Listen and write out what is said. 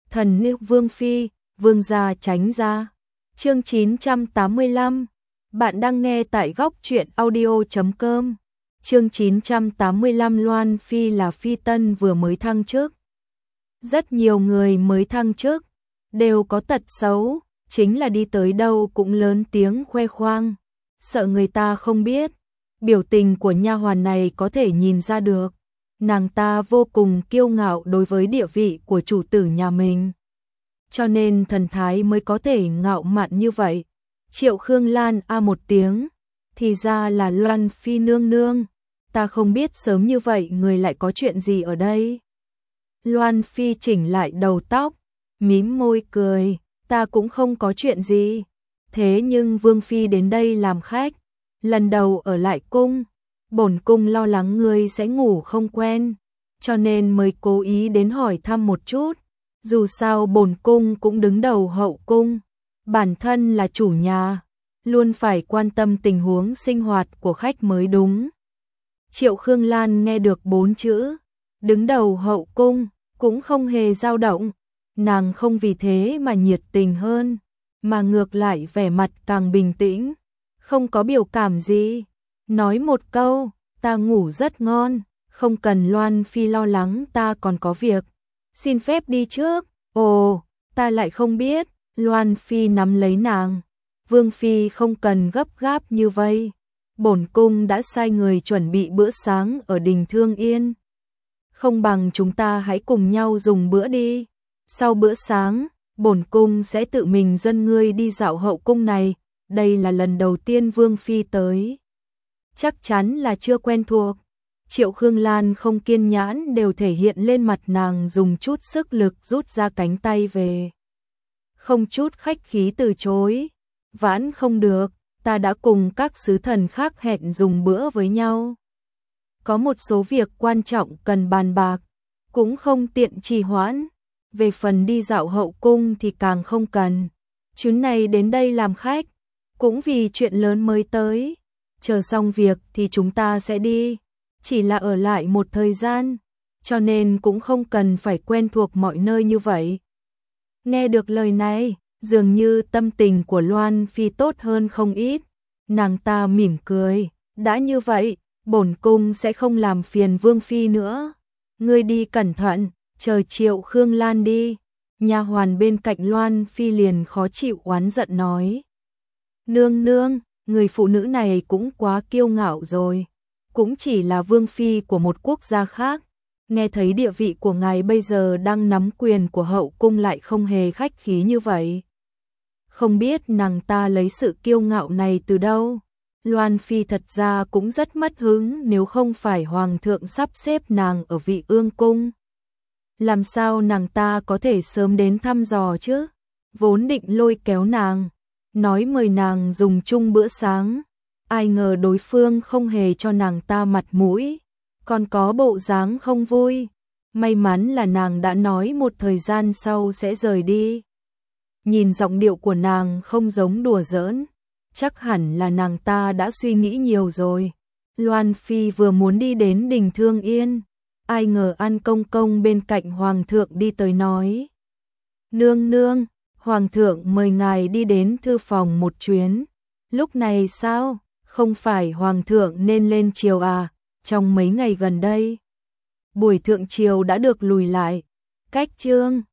Thần nữ Vương Phi, Vương gia tránh ra. Chương 985. Bạn đang nghe tại góc truyện audio.com. Chương 985. Loan Phi là phi tân vừa mới thăng chức. Rất nhiều người mới thăng chức đều có tật xấu, chính là đi tới đâu cũng lớn tiếng khoe khoang, sợ người ta không biết. Biểu tình của nha hoàn này có thể nhìn ra được, nàng ta vô cùng kiêu ngạo đối với địa vị của chủ tử nhà mình. Cho nên thần thái mới có thể ngạo mạn như vậy. Triệu Khương Lan một tiếng, thì ra là Loan Phi nương nương, ta không biết sớm như vậy người lại có chuyện gì ở đây. Loan Phi chỉnh lại đầu tóc, mím môi cười, ta cũng không có chuyện gì. Thế nhưng Vương Phi đến đây làm khách, lần đầu ở lại cung, bổn cung lo lắng ngươi sẽ ngủ không quen, cho nên mới cố ý đến hỏi thăm một chút. Dù sao bổn cung cũng đứng đầu hậu cung, bản thân là chủ nhà, luôn phải quan tâm tình huống sinh hoạt của khách mới đúng. Triệu Khương Lan nghe được 4 chữ, đứng đầu hậu cung, cũng không hề dao động, nàng không vì thế mà nhiệt tình hơn, mà ngược lại vẻ mặt càng bình tĩnh, không có biểu cảm gì, nói một câu, ta ngủ rất ngon, không cần Loan Phi lo lắng, ta còn có việc, xin phép đi trước. Ồ, ta lại không biết. Loan Phi nắm lấy nàng, Vương Phi không cần gấp gáp như vậy, bổn cung đã sai người chuẩn bị bữa sáng ở đình Thương Yên, không bằng chúng ta hãy cùng nhau dùng bữa đi. Sau bữa sáng, bổn cung sẽ tự mình dẫn ngươi đi dạo hậu cung này, đây là lần đầu tiên Vương Phi tới, chắc chắn là chưa quen thuộc. Triệu Khương Lan không kiên nhẫn đều thể hiện lên mặt, nàng dùng chút sức lực rút ra cánh tay về, không chút khách khí từ chối, vãn không được, ta đã cùng các sứ thần khác hẹn dùng bữa với nhau, có một số việc quan trọng cần bàn bạc, cũng không tiện trì hoãn. Về phần đi dạo hậu cung thì càng không cần, chuyến này đến đây làm khách, cũng vì chuyện lớn mới tới, chờ xong việc thì chúng ta sẽ đi, chỉ là ở lại một thời gian, cho nên cũng không cần phải quen thuộc mọi nơi như vậy. Nghe được lời này, dường như tâm tình của Loan Phi tốt hơn không ít, nàng ta mỉm cười, đã như vậy, bổn cung sẽ không làm phiền Vương Phi nữa, ngươi đi cẩn thận. Chờ Triệu Khương Lan đi, nha hoàn bên cạnh Loan Phi liền khó chịu oán giận nói, nương nương, người phụ nữ này cũng quá kiêu ngạo rồi, cũng chỉ là Vương Phi của một quốc gia khác, nghe thấy địa vị của ngài bây giờ đang nắm quyền của hậu cung lại không hề khách khí như vậy. Không biết nàng ta lấy sự kiêu ngạo này từ đâu. Loan Phi thật ra cũng rất mất hứng, nếu không phải Hoàng thượng sắp xếp nàng ở Vị Ương Cung, làm sao nàng ta có thể sớm đến thăm dò chứ? Vốn định lôi kéo nàng, nói mời nàng dùng chung bữa sáng, ai ngờ đối phương không hề cho nàng ta mặt mũi, còn có bộ dáng không vui. May mắn là nàng đã nói một thời gian sau sẽ rời đi. Nhìn giọng điệu của nàng không giống đùa giỡn, chắc hẳn là nàng ta đã suy nghĩ nhiều rồi. Loan Phi vừa muốn đi đến đình Thương Yên, ai ngờ An Công Công bên cạnh Hoàng thượng đi tới nói, nương nương, Hoàng thượng mời ngài đi đến thư phòng một chuyến. Lúc này sao, không phải Hoàng thượng nên lên triều à? Trong mấy ngày gần đây, buổi thượng triều đã được lùi lại, cách chương